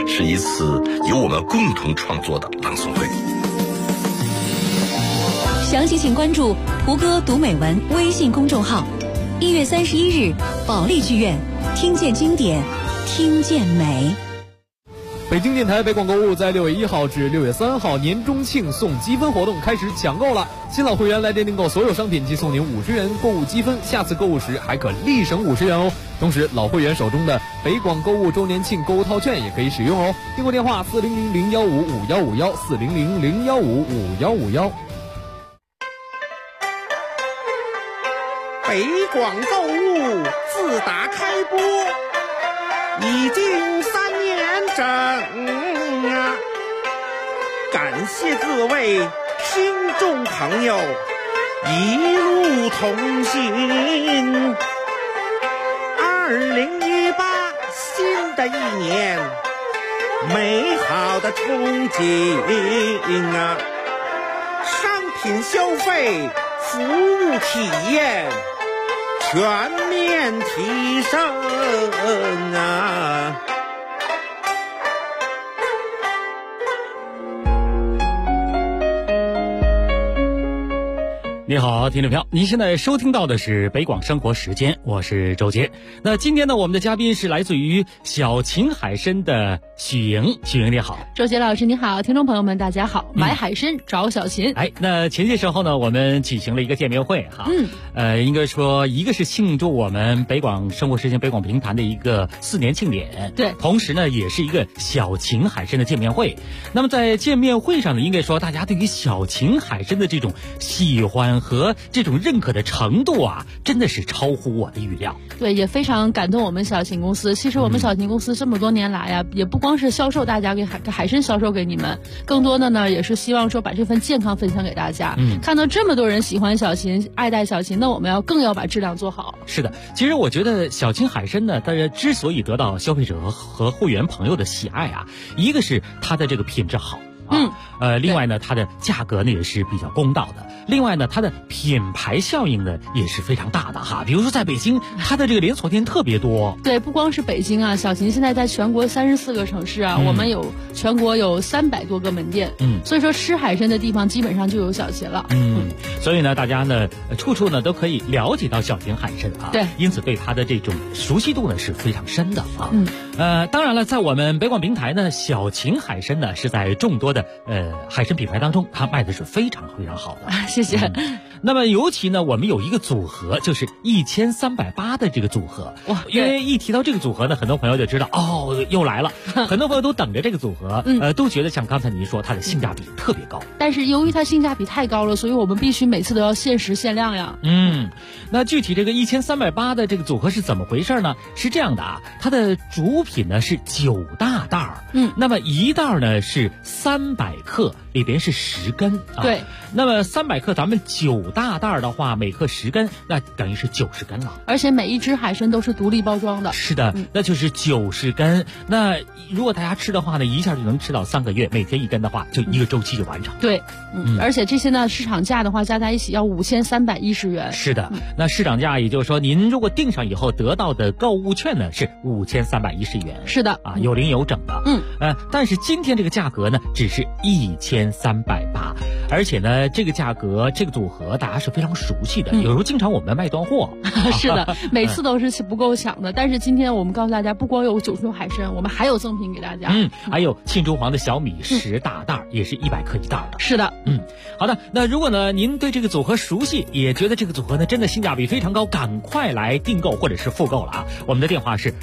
是一次由我们共同创作的朗诵会。 详细请关注胡歌读美文微信公众号。1月31日，保利剧院，听见经典，听见美。 北京电台北广购物在6月1号至6月3号年中庆送积分活动开始抢购了，新老会员来电订购所有商品即送您50元购物积分，下次购物时还可立省50元哦。同时老会员手中的北广购物周年庆购物套券也可以使用哦。订购电话400-0155-5151，400-0155-5151。 北广购物自打开播已经3年整啊，感谢各位听众朋友一路同行。2018新的一年，美好的憧憬啊，商品消费，服务体验全面提升啊！ 你好，听众朋友，您现在收听到的是北广生活时间，我是周杰。那今天呢，我们的嘉宾是来自于小秦海参的许莹。许莹你好。 周杰老师你好，听众朋友们大家好。买海参找小秦。 那前些时候呢，我们举行了一个见面会哈。应该说一个是庆祝我们北广生活时间北广评弹的一个4年庆典， 对， 同时呢也是一个小秦海参的见面会。那么在见面会上呢，应该说大家对于小秦海参的这种喜欢和这种认可的程度啊，真的是超乎我的预料。 对，也非常感动我们小秦公司。其实我们小秦公司这么多年来呀，也不光是销售大家给海参销售给你们，更多的呢也是希望说把这份健康分享给大家。看到这么多人喜欢小秦，爱戴小秦，那我们更要把质量做好。 是的，其实我觉得小秦海参呢，它之所以得到消费者和会员朋友的喜爱啊，一个是它的这个品质好。另外呢，它的价格呢也是比较公道的。另外呢，它的品牌效应呢也是非常大的哈。比如说在北京，它的这个连锁店特别多。对， 不光是北京啊，小秦现在在全国34个城市啊，我们全国有300多个门店。所以说吃海参的地方基本上就有小秦了。 所以呢，大家呢处处呢都可以了解到小秦海参啊。 对， 因此对它的这种熟悉度呢是非常深的啊。当然了，在我们北广平台呢，小秦海参呢是在众多的海参品牌当中，它卖的是非常非常好的。 谢谢。 那么尤其呢，我们有一个组合，就是1380的这个组合。哇，因为一提到这个组合呢，很多朋友就知道又来了。很多朋友都等着这个组合，都觉得像刚才您说，它的性价比特别高。 但是由于它性价比太高了，所以我们必须每次都要限时限量呀。 那具体这个1380的这个组合是怎么回事呢？是这样的啊，它的主品呢是9大袋儿。那么一袋呢是300克，里边是10根啊。 对。 那么300克，咱们9大袋的话，每克10根，那等于是90根了。 而且每一只海参都是独立包装的。 是的，那就是90根。那如果大家吃的话呢，一下就能吃到3个月，每天1根的话，就一个周期就完成。 对，而且这些呢，市场价的话加在一起要5310元。 是的，那市场价也就是说，您如果订上以后得到的购物券呢是5310元。 是的啊，有零有整的。但是今天这个价格呢，只是1380，而且呢，这个价格这个组合大家是非常熟悉的，有时候经常我们卖断货。 是的，每次都是不够抢的。但是今天我们告诉大家，不光有9种海参，我们还有赠品给大家。 还有庆州黄的小米10大袋，也是100克一袋的。 是的， 好的。那如果呢您对这个组合熟悉，也觉得这个组合呢真的性价比非常高，赶快来订购或者是复购了啊！我们的电话是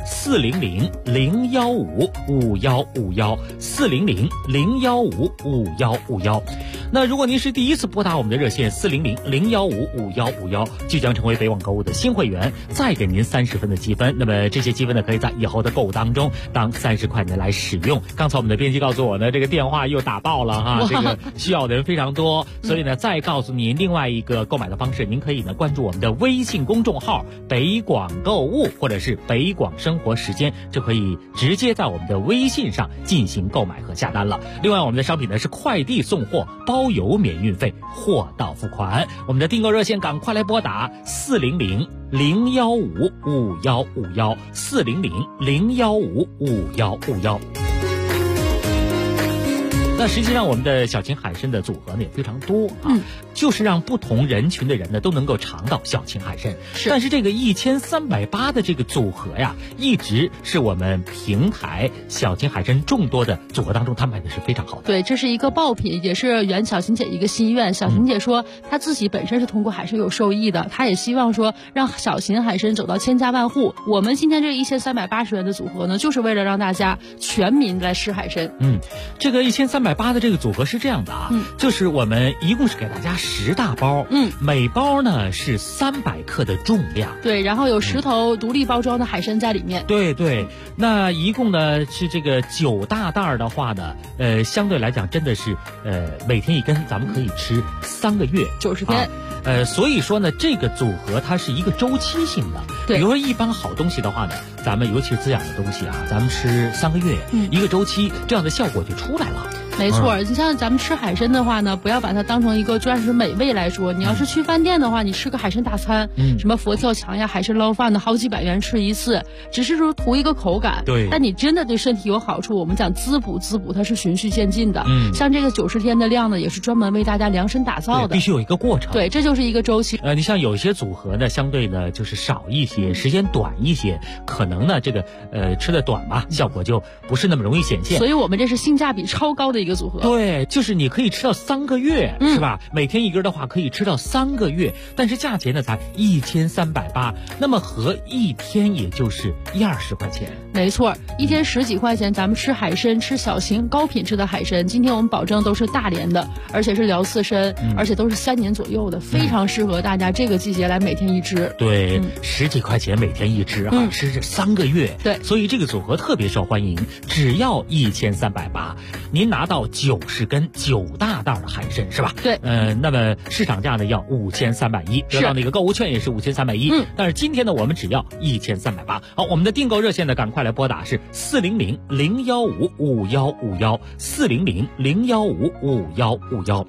400-015-5151，400-015-5151。那如果您是第一次拨打我们的热线400-015-5151，就将成为北网购物的新会员，再给您30分的积分。那么这些积分呢，可以在以后的购物当中当30块钱来使用。刚才我们的编辑告诉我呢，这个电话又打爆了哈，这个需要的人非常多，所以呢，再告诉您另外一个购买的方式，您可以呢关注我们的微信公众号北广购物或者是北广生活时间，就可以直接在我们的微信上进行购买和下单了。另外我们的商品呢是快递送货，包邮免运费，货到付款。我们的订购热线赶快来拨打400-015-5151，400-015-5151。 那实际上我们的小秦海参的组合呢也非常多啊，就是让不同人群的人呢都能够尝到小秦海参。但是这个1380的这个组合呀，一直是我们平台小秦海参众多的组合当中，他卖的是非常好的。 对，这是一个爆品，也是圆小秦姐一个心愿。小秦姐说，她自己本身是通过海参有受益的，她也希望说让小秦海参走到千家万户。我们今天这1380元的组合呢，就是为了让大家全民来吃海参。 这个1380的这个组合是这样的啊，就是我们一共是给大家10大包，每包呢是300克的重量， 对，然后有10头独立包装的海参在里面， 对，那一共呢是这个9大袋的话呢，相对来讲真的是每天1根，咱们可以吃3个月 90天。 所以说呢，这个组合它是一个周期性的。 对， 比如说一般好东西的话呢，咱们尤其是滋养的东西啊，咱们吃3个月，一个周期，这样的效果就出来了。 没错，你像咱们吃海参的话呢，不要把它当成一个专属美味来说。你要是去饭店的话，你吃个海参大餐，什么佛跳墙呀、海参捞饭的，好几百元吃一次，只是说图一个口感。 对， 但你真的对身体有好处，我们讲滋补，它是循序渐进的。像这个90天的量呢，也是专门为大家量身打造的， 必须有一个过程。 对，这就是一个周期。 你像有些组合呢，相对呢就是少一些，时间短一些，可能呢这个吃的短嘛，效果就不是那么容易显现。 所以我们这是性价比超高的一个组合。 对，就是你可以吃到3个月，是吧？每天1根的话可以吃到3个月，但是价钱呢才1380，那么合一天也就是120块钱。 没错，一天10几块钱，咱们吃海参，吃小型高品质的海参。今天我们保证都是大连的，而且是辽刺参，而且都是3年左右的，非常适合大家这个季节来每天1只。 对，10几块钱每天1只啊，吃3个月。 对， 所以这个组合特别受欢迎，只要1380，您拿到90根9大袋的海参是吧？ 对， 那么市场价呢要5310，得到那个购物券也是5310。但是今天呢，我们只要1380。好，我们的订购热线呢，赶快来拨打是400-015-5151，400-015-5151。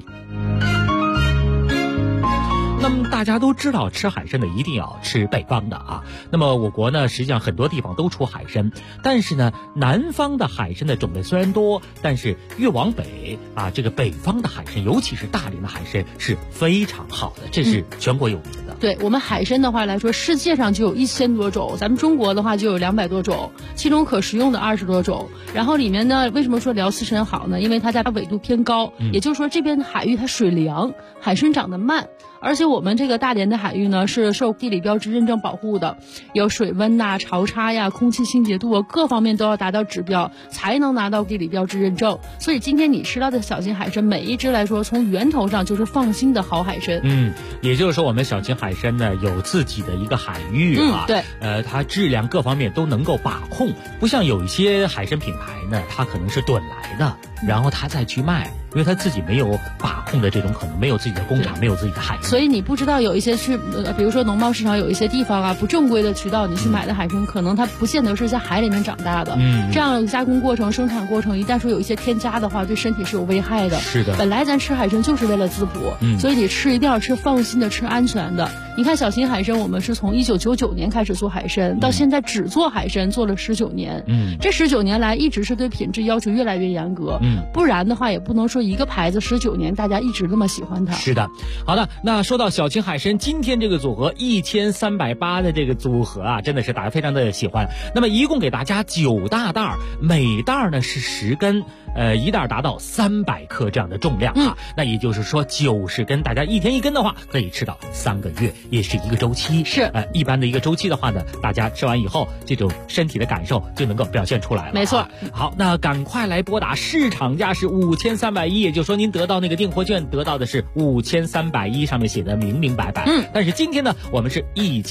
那么大家都知道，吃海参的一定要吃北方的啊。那么我国呢，实际上很多地方都出海参，但是呢，南方的海参的种类虽然多，但是越往北啊，这个北方的海参，尤其是大连的海参是非常好的，这是全国有名的。 对，我们海参的话来说，世界上就有1000多种，咱们中国的话就有200多种，其中可食用的20多种。然后里面呢，为什么说辽刺参好呢？因为它在纬度偏高，也就是说这边的海域它水凉，海参长得慢。而且我们这个大连的海域呢，是受地理标志认证保护的，有水温呐、潮差呀、空气清洁度啊，各方面都要达到指标，才能拿到地理标志认证。所以今天你吃到的小秦海参，每一只来说，从源头上就是放心的好海参。 也就是说，我们小秦海参呢有自己的一个海域啊， 对， 它质量各方面都能够把控，不像有一些海参品牌呢，它可能是囤来的，然后它再去卖。因为他自己没有把控的这种可能，没有自己的工厂，没有自己的海域， 所以你不知道有一些去，比如说农贸市场有一些地方啊，不正规的渠道，你去买的海参，可能它不见得是在海里面长大的。这样加工过程、生产过程，一旦说有一些添加的话，对身体是有危害的。 是的， 本来咱吃海参就是为了滋补，所以你吃一定要吃放心的、吃安全的。你看小秦海参，我们是从1999年开始做海参，到现在只做海参做了19年。这19年来一直是对品质要求越来越严格。不然的话也不能说一个牌子19年大家一直那么喜欢它。 是的，好的，那说到小秦海参，今天这个组合1380的这个组合啊，真的是大家非常的喜欢。那么一共给大家9大袋，每袋呢是10根，一袋达到300克这样的重量啊。那也就是说90根，大家一天1根的话，可以吃到3个月，也是一个周期。 是， 一般的一个周期的话呢，大家吃完以后，这种身体的感受就能够表现出来了。 没错。 好，那赶快来拨打，市场价是5310，也就是说您得到那个订货券得到的是5310，上面写的明明白白。但是今天呢，我们是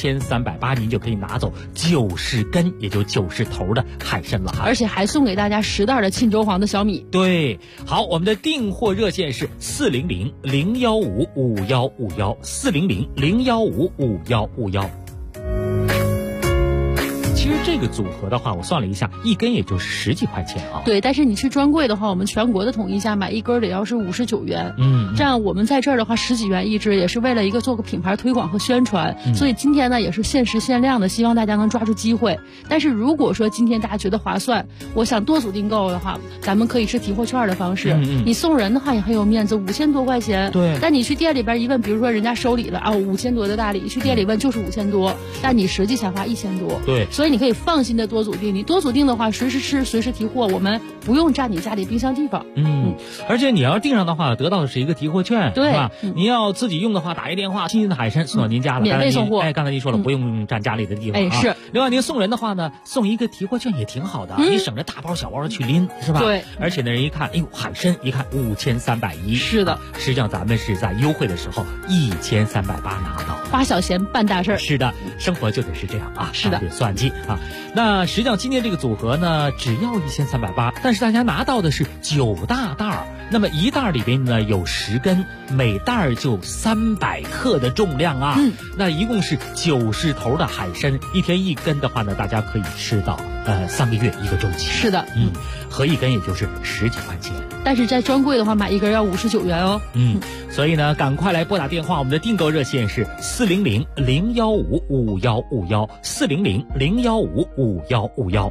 1380，您就可以拿走90根，也就90头的海参了， 而且还送给大家10袋的沁州黄的小米。 对，好，我们的订货热线是400-015-5151，400-015-5151。 其实这个组合的话，我算了一下，一根也就10几块钱啊。 对，但是你去专柜的话，我们全国的统一价买一根得要是59元。这样我们在这儿的话10几元一支，也是为了一个做个品牌推广和宣传。所以今天呢也是限时限量的，希望大家能抓住机会。但是如果说今天大家觉得划算，我想多组订购的话，咱们可以是提货券的方式。你送人的话也很有面子，5000多块钱。 对。 但你去店里边一问，比如说人家收礼了啊，5000多的大礼，去店里问就是5000多，但你实际才花1000多。 对。 所以你可以放心的多组订，你多组订的话，随时吃随时提货，我们不用占你家里冰箱地方。 而且你要订上的话，得到的是一个提货券， 对， 是吧？你要自己用的话，打一电话，新鲜的海参送到您家了， 免费送货。 刚才您说了，不用占家里的地方啊。 是。 另外您送人的话呢，送一个提货券也挺好的，你省着大包小包的去拎，是吧？ 对。 而且呢，人一看，哎呦，海参一看5310， 是的。 实际上咱们是在优惠的时候1380拿到， 花小钱办大事儿。 是的，生活就得是这样啊， 是的， 得算计啊。那实际上今天这个组合呢，只要1380，但是大家拿到的是9大袋儿，那么一袋里边呢有10根，每袋就300克的重量啊。那一共是90头的海参，一天1根的话呢，大家可以吃到3个月1个周期。 是的， 合一根也就是10几块钱。 但是在专柜的话，买一根要59元哦。 所以呢，赶快来拨打电话，我们的订购热线是400-015-5151，400-015-5151。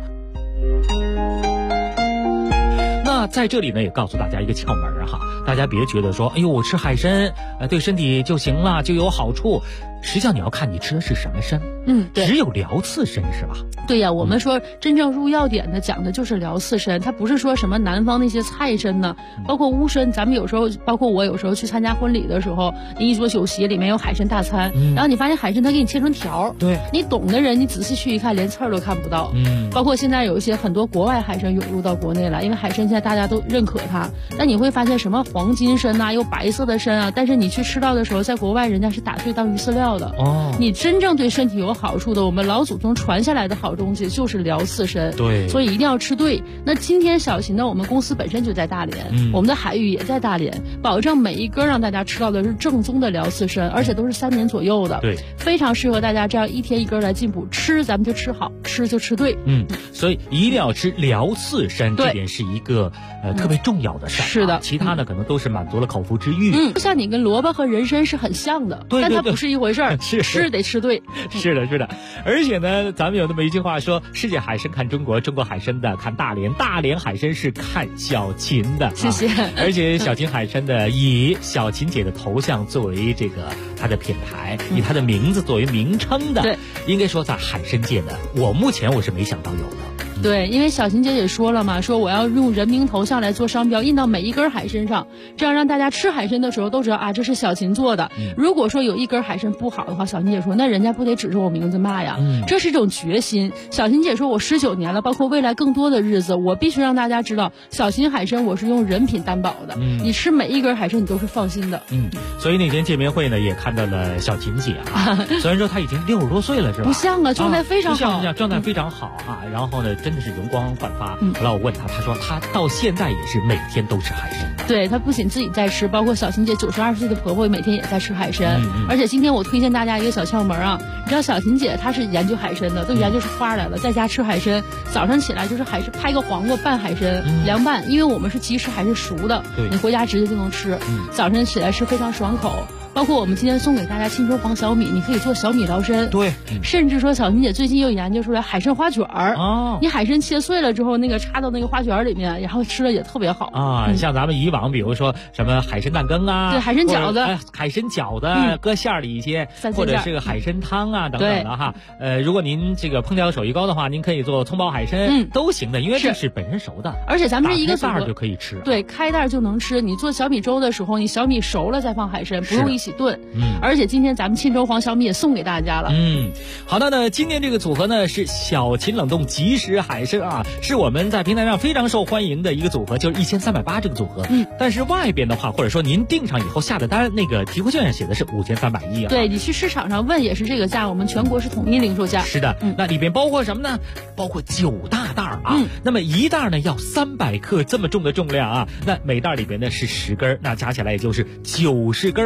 那在这里呢，也告诉大家一个窍门哈，大家别觉得说，哎呦，我吃海参，对身体就行了，就有好处。实际上你要看你吃的是什么参， 对， 只有辽刺参是吧？ 对呀，我们说真正入药典的讲的就是辽刺参，它不是说什么南方那些菜参呢，包括乌参，咱们有时候，包括我有时候去参加婚礼的时候，一桌酒席里面有海参大餐，然后你发现海参它给你切成条， 对， 你懂的人你仔细去一看，连刺儿都看不到。包括现在有一些很多国外海参涌入到国内来，因为海参现在大家都认可它，但你会发现什么黄金参啊，有白色的参啊，但是你去吃到的时候，在国外人家是打碎当鱼饲料的。你真正对身体有好处的，我们老祖宗传下来的好东西就是辽刺参。 对， 所以一定要吃对。那今天小秦呢，我们公司本身就在大连，我们的海域也在大连，保证每一根让大家吃到的是正宗的辽刺参，而且都是3年左右的， 对， 非常适合大家这样一天一根来进补。吃咱们就吃好，吃就吃对。 所以一定要吃辽刺参，这点是一个特别重要的事儿。 是的， 其他呢可能都是满足了口腹之欲。 像你跟萝卜和人参是很像的， 对， 但它不是一回事儿。吃得吃对。 是的，是的。而且呢，咱们有那么一句话说，世界海参看中国，中国海参的看大连，大连海参是看小秦的。 谢谢。 而且小秦海参的以小秦姐的头像作为这个它的品牌，以它的名字作为名称的， 对， 应该说在海参界的，目前我是没想到有的。 对，因为小秦姐也说了嘛，说我要用人名头像来做商标，印到每一根海参上，这样让大家吃海参的时候都知道啊，这是小秦做的。如果说有一根海参不好的话，小秦姐说那人家不得指着我名字骂呀。这是一种决心。小秦姐说我19年了，包括未来更多的日子，我必须让大家知道，小秦海参我是用人品担保的。你吃每一根海参你都是放心的。 所以那天见面会呢，也看到了小秦姐啊，虽然说她已经60多岁了，是吧？ 不像啊，状态非常好， 不像，状态非常好啊。然后呢，真的是容光焕发。后来我问她，她说她到现在也是每天都吃海参。 对，她不仅自己在吃，包括小秦姐92岁的婆婆每天也在吃海参。而且今天我推荐大家一个小窍门啊，你知道小秦姐她是研究海参的，都研究出花来了，在家吃海参，早上起来就是海参拍个黄瓜拌海参，凉拌，因为我们是即食海参熟的，你回家直接就能吃，早上起来吃非常爽口。包括我们今天送给大家沁州黄小米，你可以做小米捞参。 对， 甚至说小秦姐最近又研究出来海参花卷儿。你海参切碎了之后，那个插到那个花卷里面，然后吃了也特别好啊。像咱们以往比如说什么海参蛋羹啊， 对，海参饺子， 海参饺子搁馅里一些，或者是个海参汤啊等等的哈。如果您这个烹调手艺高的话，您可以做葱爆海参，都行的，因为这是本身熟的， 而且咱们是一个袋儿就可以吃。 对，开袋就能吃。你做小米粥的时候，你小米熟了再放海参，不用一起炖。而且今天咱们沁州黄小米也送给大家了。 好的呢，今天这个组合呢是小秦冷冻即食海参啊，是我们在平台上非常受欢迎的一个组合，就是1380这个组合。但是外边的话，或者说您订上以后下的单，那个提货券上写的是5310啊。 对，你去市场上问也是这个价，我们全国是统一零售价。 是的，那里边包括什么呢？包括9大袋啊。那么一袋呢要300克这么重的重量啊，那每袋里边呢是10根，那加起来也就是90根啊，一天一根。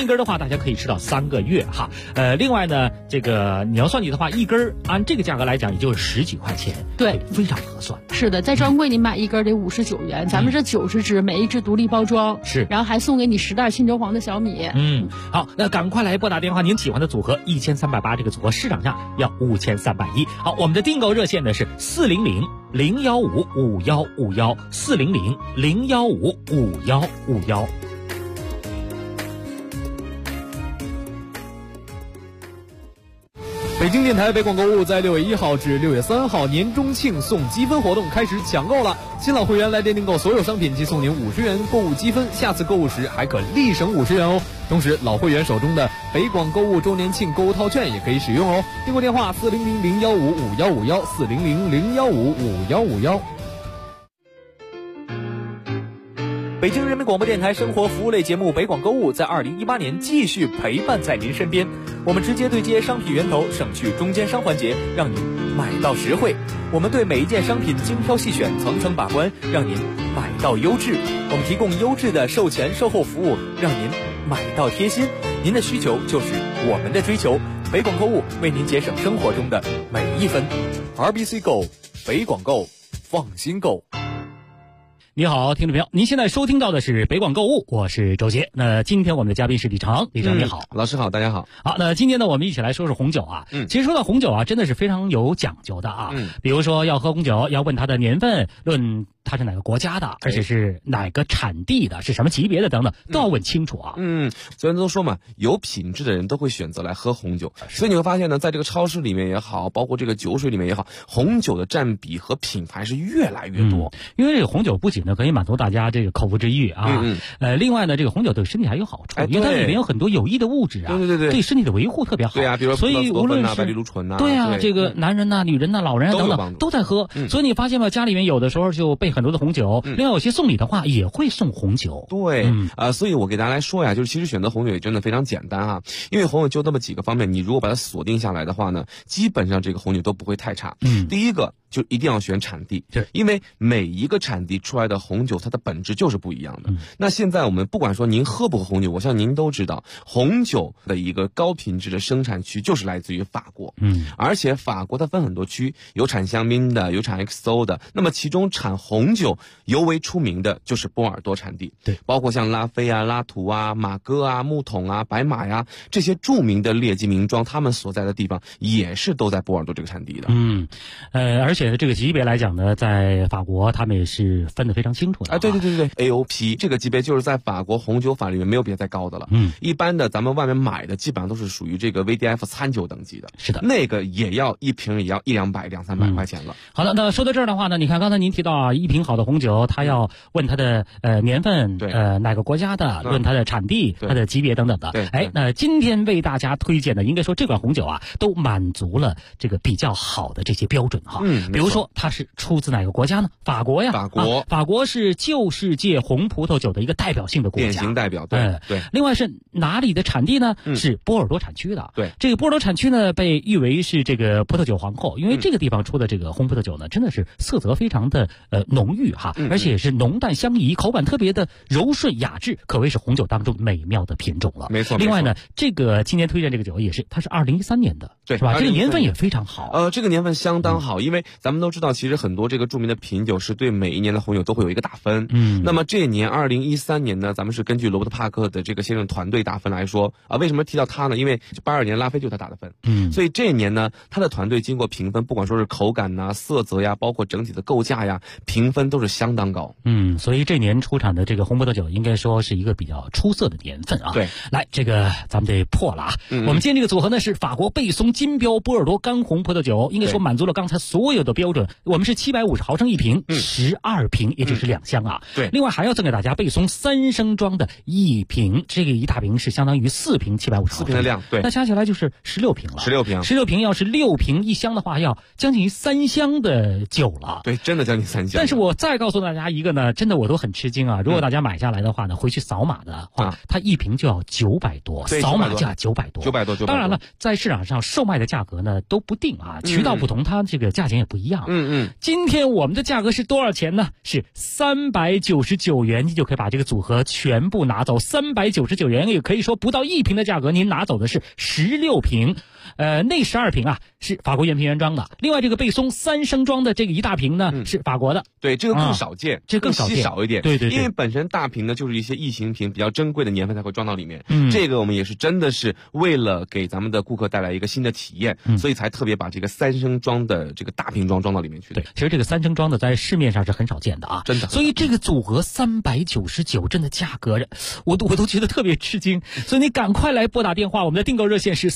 根的话，大家可以吃到3个月哈。另外呢，这个你要算计的话，一根按这个价格来讲，也就是10几块钱， 对， 非常合算。 是的，在专柜你买一根得59元，咱们这90只，每一只独立包装， 是， 然后还送给你10袋新州黄的小米。 好，那赶快来拨打电话，您喜欢的组合1380，这个组合市场价要5310。好，我们的订购热线呢是400-015-5151，400-015-5151。 北京电台北广购物在6月1号至6月3号年中庆送积分活动开始抢购了，新老会员来电订购所有商品即送您50元购物积分，下次购物时还可立省50元哦。同时老会员手中的北广购物周年庆购物套券也可以使用哦。订购电话400-015-5151，400-015-5151。北京人民广播电台生活服务类节目北广购物在2018年继续陪伴在您身边，我们直接对接商品源头，省去中间商环节，让您买到实惠。我们对每一件商品精挑细选，层层把关，让您买到优质。我们提供优质的售前售后服务，让您买到贴心。您的需求就是我们的追求，北广购物为您节省生活中的每一分。RBC Go， 北广购，放心购。 你好，听众朋友，您现在收听到的是北广购物，我是周杰。那今天我们的嘉宾是李成，李成你好。 老师好，大家好。 好，那今天呢，我们一起来说说红酒啊。其实说到红酒啊，真的是非常有讲究的啊。比如说要喝红酒，要问它的年份，论它是哪个国家的，而且是哪个产地的，是什么级别的等等，都要问清楚啊。 所以都说嘛，有品质的人都会选择来喝红酒。所以你会发现呢，在这个超市里面也好，包括这个酒水里面也好，红酒的占比和品牌是越来越多。 因为这个红酒不仅呢可以满足大家这个口腹之欲啊，另外呢，这个红酒对身体还有好处，因为它里面有很多有益的物质啊，对身体的维护特别好。 对啊，比如说所以无论是白藜芦醇呐， 对啊，这个男人呐、女人呐、老人啊等等都在喝。所以你发现吗？家里面有的时候就备很多的红酒，另外有些送礼的话也会送红酒。 对，所以我给大家来说呀，就是其实选择红酒也真的非常简单啊，因为红酒就那么几个方面，你如果把它锁定下来的话呢，基本上这个红酒都不会太差。第一个就一定要选产地，因为每一个产地出来的红酒它的本质就是不一样的。那现在我们不管说您喝不喝红酒，我相信您都知道，红酒的一个高品质的生产区就是来自于法国。而且法国它分很多区，有产香槟的，有产 XO 的，那么其中产红酒尤为出名的就是波尔多产地。对，包括像拉菲啊、拉图啊、马哥啊、木桶啊、白马呀，这些著名的劣迹名庄，他们所在的地方也是都在波尔多这个产地的。 而且这个级别来讲呢，在法国他们也是分得非常清楚的。 对 AOP 这个级别就是在法国红酒法里面没有别再高的了。一般的咱们外面买的基本上都是属于这个 VDF 餐酒等级的。是的，那个也要一瓶也要100-200、200-300块钱了。 好的，那说到这儿的话呢，你看刚才您提到啊，一瓶好的红酒，它要问它的年份，哪个国家的，论它的产地，它的级别等等的。那今天为大家推荐的，应该说这款红酒啊，都满足了这个比较好的这些标准哈。比如说它是出自哪个国家呢？法国呀，法国是旧世界红葡萄酒的一个代表性的国家， 典型代表。对。 另外是哪里的产地呢？是波尔多产区的。对，这个波尔多产区呢，被誉为是这个葡萄酒皇后，因为这个地方出的这个红葡萄酒呢，真的是色泽非常的浓郁哈，而且是浓淡相宜，口感特别的柔顺雅致，可谓是红酒当中美妙的品种了。 没错。 另外呢，这个今年推荐这个酒也是，它是2013年的，是吧？这个年份也非常好。 这个年份相当好，因为咱们都知道，其实很多这个著名的品酒是对每一年的红酒都会有一个打分。那么这年2013年呢，咱们是根据罗伯特帕克的这个先生团队打分来说啊，为什么提到他呢？因为82年拉菲就是他打的分。所以这一年呢，他的团队经过评分，不管说是口感呐、色泽呀，包括整体的构架呀，评分都是相当高。 所以这年出产的这个红葡萄酒应该说是一个比较出色的年份啊。对，来这个咱们得破了啊。我们今天这个组合呢是法国贝松金标波尔多干红葡萄酒，应该说满足了刚才所有的标准。我们是750毫升一瓶，12瓶，也就是2箱啊。对，另外还要赠给大家贝松3升装的一瓶，这个一大瓶是相当于4瓶750毫升，4瓶的量。对， 那加起来就是16瓶了。16瓶要是6瓶1箱的话，要将近于3箱的酒了。 对，真的将近3箱。 但是我再告诉大家一个呢，真的我都很吃惊啊！如果大家买下来的话呢，回去扫码的话，它一瓶就要900多，扫码价900多。 900多。 当然了，在市场上售卖的价格呢都不定啊，渠道不同，它这个价钱也不一样。今天我们的价格是多少钱呢？是399元，你就可以把这个组合全部拿走。399元也可以说不到1瓶的价格，您拿走的是16瓶。那12瓶啊是法国原瓶原装的，另外这个贝松3升装的这个1大瓶呢是法国的。 对，这个更少见， 这更稀少一点。 对， 因为本身大瓶呢就是一些异形瓶，比较珍贵的年份才会装到里面。这个我们也是真的是为了给咱们的顾客带来一个新的体验，所以才特别把这个3升装的这个大瓶装到里面去的。 对，其实这个3升装的在市面上是很少见的啊， 真的。 所以这个组合399，真的价格我都觉得特别吃惊。所以你赶快来拨打电话，我们的订购热线是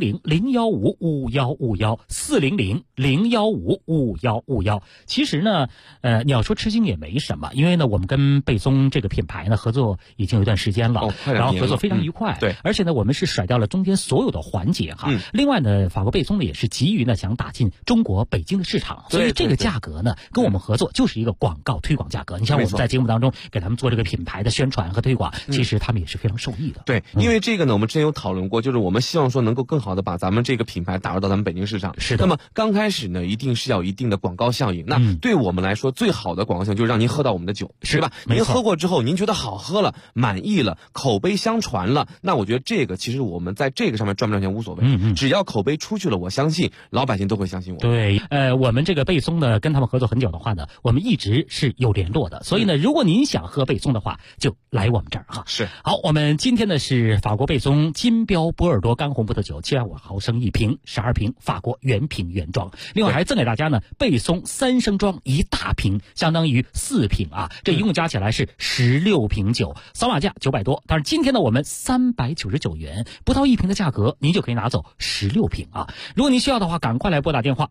400-015-5151，400-015-5151。其实呢，你要说吃惊也没什么，因为呢，我们跟贝松这个品牌呢合作已经有一段时间了，然后合作非常愉快。 对， 而且呢，我们是甩掉了中间所有的环节哈。另外呢，法国贝松呢也是急于呢想打进中国北京的市场，所以这个价格呢跟我们合作就是一个广告推广价格。你像我们在节目当中给他们做这个品牌的宣传和推广，其实他们也是非常受益的。 对，因为这个呢，我们之前有讨论过，就是我们希望说能够更好的把咱们这个品牌打入到咱们北京市场。 是的。 那么刚开始呢，一定是要有一定的广告效应。那对我们来说，最好的广告效应就是让您喝到我们的酒，是吧？您喝过之后，您觉得好喝了，满意了，口碑相传了，那我觉得这个其实我们在这个上面赚不赚钱无所谓。只要口碑出去了，我相信老百姓都会相信我。 对，我们这个贝松呢，跟他们合作很久的话呢，我们一直是有联络的。所以呢，如果您想喝贝松的话，就来我们这儿哈。 是。 好，我们今天呢是法国贝松金标波尔多干红葡萄酒750毫升1瓶，12瓶，法国原瓶原装。另外还赠给大家呢贝松3升装1大瓶，相当于4瓶啊，这一共加起来是16瓶酒，扫码价900多。但是今天呢，我们399元不到1瓶的价格，您就可以拿走16瓶啊。如果您需要的话，赶快来拨打电话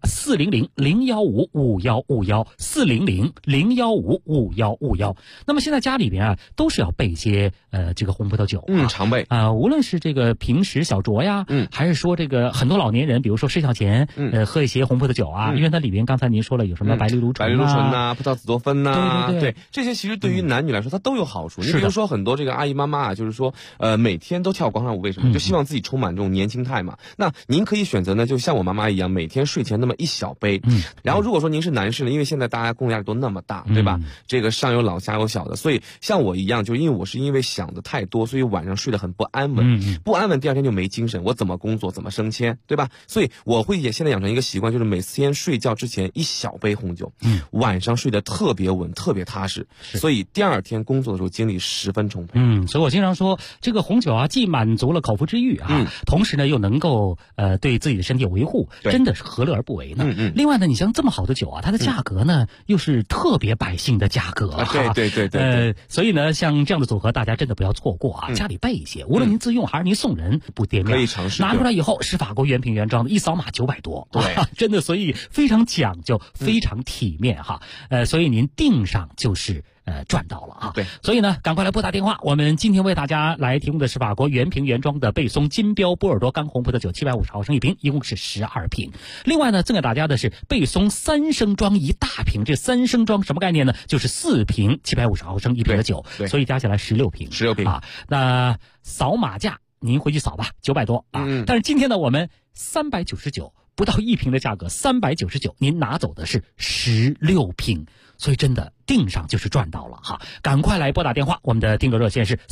400-015-5151，400-015-5151。那么现在家里边啊都是要备一些这个红葡萄酒， 常备无论是这个平时小酌呀，还是说这个很多老年人，比如说睡觉前喝一些红葡萄酒啊，因为它里边刚才您说了有什么白藜芦醇呐、葡萄紫多酚呐， 对， 这些其实对于男女来说它都有好处。你比如说很多这个阿姨妈妈啊，就是说每天都跳广场舞，为什么？就希望自己充满这种年轻态嘛。那您可以选择呢，就像我妈妈一样，每天睡前那么1小杯。然后如果说您是男士呢，因为现在大家工作压力都那么大，对吧？这个上有老下有小的，所以像我一样，就因为想的太多，所以晚上睡得很不安稳，不安稳，第二天就没精神，我怎么工作，怎么升迁，对吧？所以我会现在养成一个习惯，就是每天睡觉之前1小杯红酒，晚上睡得特别稳，特别踏实，所以第二天工作的时候精力十分充沛。 所以我经常说，这个红酒啊，既满足了口腹之欲啊，同时呢又能够对自己的身体有维护，真的是何乐而不为呢？另外呢，你像这么好的酒啊，它的价格呢又是特别百姓的价格对。 所以呢，像这样的组合，大家真的不要错过啊！家里备一些，无论您自用还是您送人，不掂量， 可以尝试。 拿出来以后是法国原瓶原装的，一扫码900多， 对， 真的，所以非常讲究，非常体面哈。所以您订上就是赚到了啊！ 对， 所以呢，赶快来拨打电话。我们今天为大家来提供的是法国原瓶原装的贝松金标波尔多干红葡萄酒750毫升1瓶，一共是12瓶。另外呢，赠给大家的是贝松3升装1大瓶。这3升装什么概念呢？就是4瓶750毫升1瓶的酒，所以加起来16瓶啊。那扫码价您回去扫吧，900多啊。但是今天呢，我们399不到1瓶的价格，399您拿走的是16瓶。所以真的订上就是赚到了哈！赶快来拨打电话，我们的订购热线是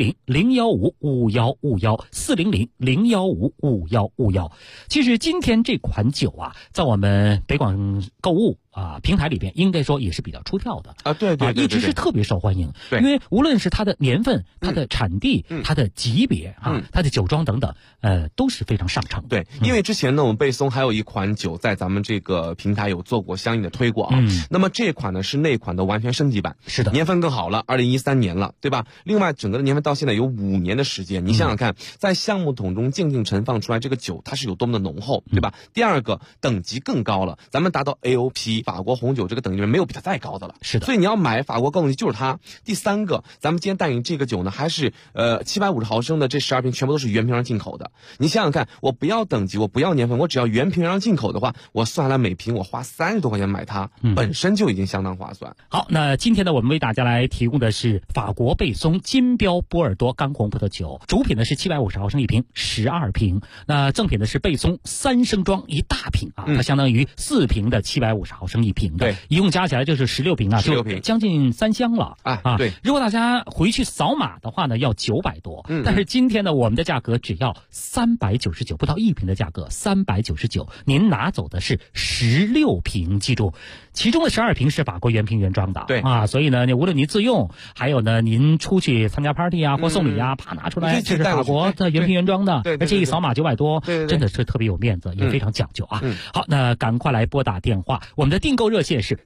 400-015-5151，400-015-5151。其实今天这款酒啊，在我们北广购物平台里边，应该说也是比较出挑的啊，对， 一直是特别受欢迎。 对， 因为无论是它的年份、它的产地、它的级别它的酒庄等等，都是非常上乘。 对，因为之前呢，我们贝松还有一款酒在咱们这个平台有做过相应的推广，那么这款呢是那款的完全升级版， 是的， 年份更好了，2013年了，对吧？另外整个的年份到现在有5年的时间，你想想看，在橡木桶中静静陈放出来这个酒，它是有多么的浓厚，对吧？第二个等级更高了，咱们达到 AOP。 一，法国红酒这个等级里面没有比它再高的了。 是的， 所以你要买法国高等级就是它。第三个，咱们今天带领这个酒呢，还是750毫升的这12瓶全部都是原瓶上进口的。你想想看，我不要等级，我不要年份，我只要原瓶上进口的话，我算下来每瓶我花30多块钱买它，本身就已经相当划算。 好，那今天呢，我们为大家来提供的是法国贝松金标波尔多干红葡萄酒，主品呢是750毫升一瓶，12瓶。那赠品呢是贝松3升装一大瓶啊，它相当于4瓶的750毫升一瓶的， 对， 一共加起来就是16瓶啊，16瓶，将近3箱了啊。对， 如果大家回去扫码的话呢，要900多，但是今天呢，我们的价格只要399，不到1瓶的价格399，您拿走的是16瓶，记住，其中的12瓶是法国原瓶原装的， 对啊，所以呢，无论您自用，还有呢，您出去参加 party 啊或送礼啊，啪拿出来，这是法国的原瓶原装的，而且一扫码900多，真的是特别有面子，也非常讲究啊。好，那赶快来拨打电话，我们的订购热线是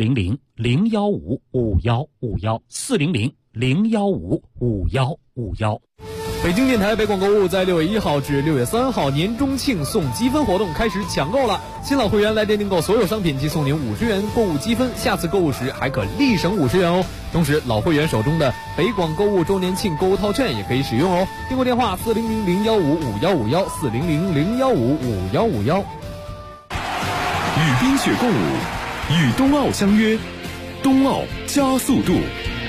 400-015-5151，400-015-5151。 北京电台北广购物在6月1号至6月3号年中庆送积分活动开始抢购了，新老会员来电订购所有商品即送您50元购物积分，下次购物时还可立省50元哦。同时老会员手中的北广购物周年庆购物套券也可以使用哦。订购电话400-015-5151，400-015-5151。 与冰雪共舞，与冬奥相约，冬奥加速度。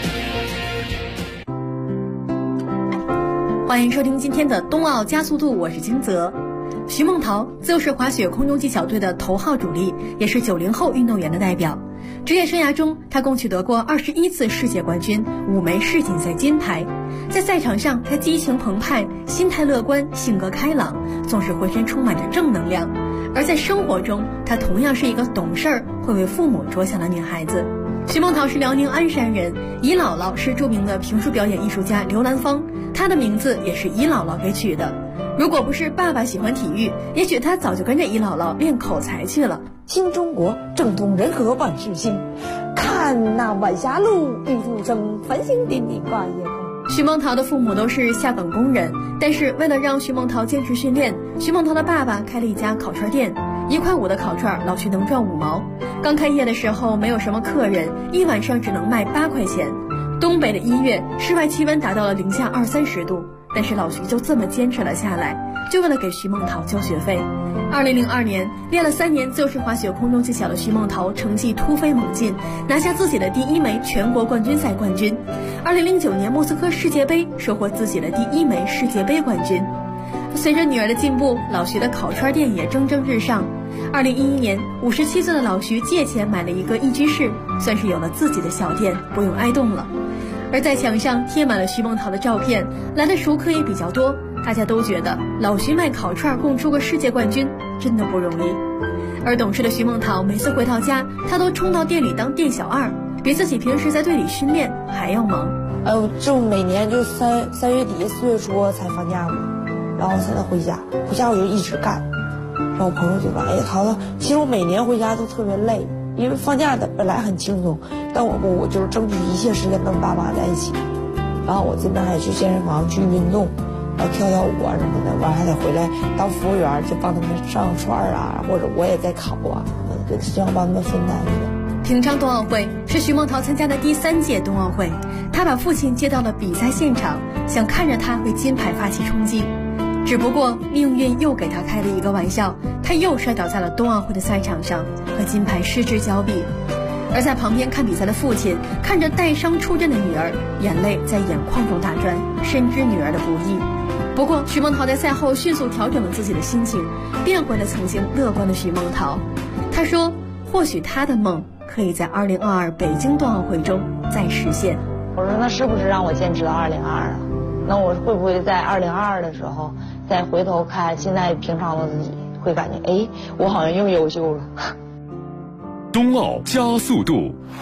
欢迎收听今天的冬奥加速度，我是金泽。徐梦桃自由式滑雪空中技巧队的头号主力，也是90后运动员的代表。职业生涯中，他共取得过21次世界冠军，5枚世锦赛金牌。在赛场上，他激情澎湃，心态乐观，性格开朗，总是浑身充满着正能量。而在生活中，她同样是一个懂事、会为父母着想的女孩子。徐梦桃是辽宁鞍山人，姨姥姥是著名的评书表演艺术家刘兰芳，她的名字也是姨姥姥给取的。如果不是爸爸喜欢体育，也许她早就跟着姨姥姥练口才去了。 新中国正统人和万事兴，看那晚霞路，玉兔生，繁星点点挂夜空。 徐梦桃的父母都是下岗工人，但是为了让徐梦桃坚持训练，徐梦桃的爸爸开了一家烤串店，1块5的烤串，老徐能赚5毛。刚开业的时候没有什么客人，一晚上只能卖8块钱。东北的1月，室外气温达到了零下20-30度，但是老徐就这么坚持了下来，就为了给徐梦桃交学费。2002年，练了3年自由式滑雪空中技巧的徐梦桃成绩突飞猛进，拿下自己的第1枚全国冠军赛冠军。2009年莫斯科世界杯，收获自己的第1枚世界杯冠军。随着女儿的进步，老徐的烤串店也蒸蒸日上。2011年，57岁的老徐借钱买了一个1居室，算是有了自己的小店，不用挨冻了。而在墙上贴满了徐梦桃的照片，来的熟客也比较多，大家都觉得老徐卖烤串供出个世界冠军真的不容易。而懂事的徐梦桃每次回到家，她都冲到店里当店小二，比自己平时在队里训练还要忙。 就每年就3月底4月初才放假嘛，然后才能回家，回家我就一直干。然后我朋友就说：“哎呀，桃子，其实我每年回家都特别累，因为放假的本来很轻松，但我就是争取一切时间跟爸妈在一起。然后我这边还去健身房去运动，然后跳舞啊什么的，完还得回来当服务员，就帮他们上串啊，或者我也在烤啊，这样帮他们分担一点。” 平昌冬奥会是徐梦桃参加的第3届冬奥会，她把父亲接到了比赛现场，想看着他为金牌发起冲击。只不过命运又给他开了一个玩笑，他又摔倒在了冬奥会的赛场上，和金牌失之交臂。而在旁边看比赛的父亲看着带伤出阵的女儿，眼泪在眼眶中打转，深知女儿的不易。不过徐梦桃在赛后迅速调整了自己的心情，变回了曾经乐观的徐梦桃。她说或许她的梦可以在2022北京冬奥会中再实现。 我说那是不是让我坚持到2022啊？那我会不会在2022的时候再回头看现在平常的自己，会感觉哎，我好像又优秀了。 冬奥加速度。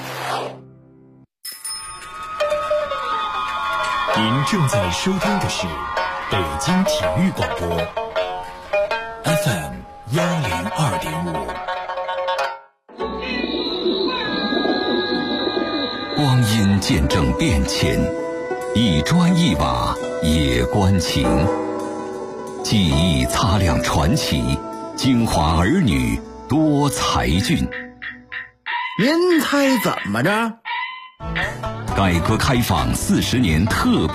您正在收听的是北京体育广播 FM 102.5。 光阴见证变迁，一砖一瓦也关情。记忆擦亮传奇，京华儿女多才俊。 您猜怎么着？ 改革开放40年特别